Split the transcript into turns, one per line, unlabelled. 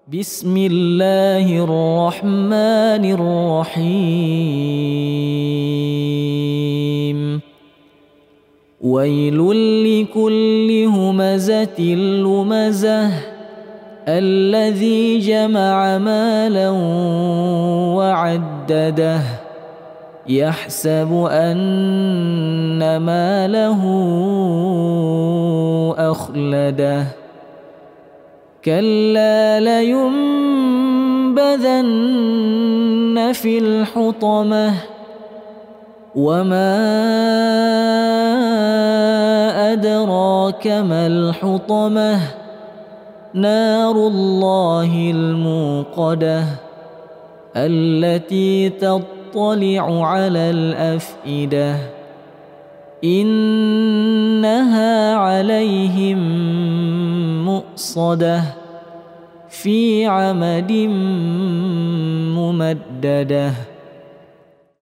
بسم الله الرحمن الرحيم ويل لكل همزة لمزة الذي جمع مالا وعدده يحسب أن ماله أخلده كلا لينبذن في الحطمة وما أدراك ما الحطمة نار الله الموقدة التي تطلع على الأفئدة إنها عليهم مؤصدة في عمد ممددة.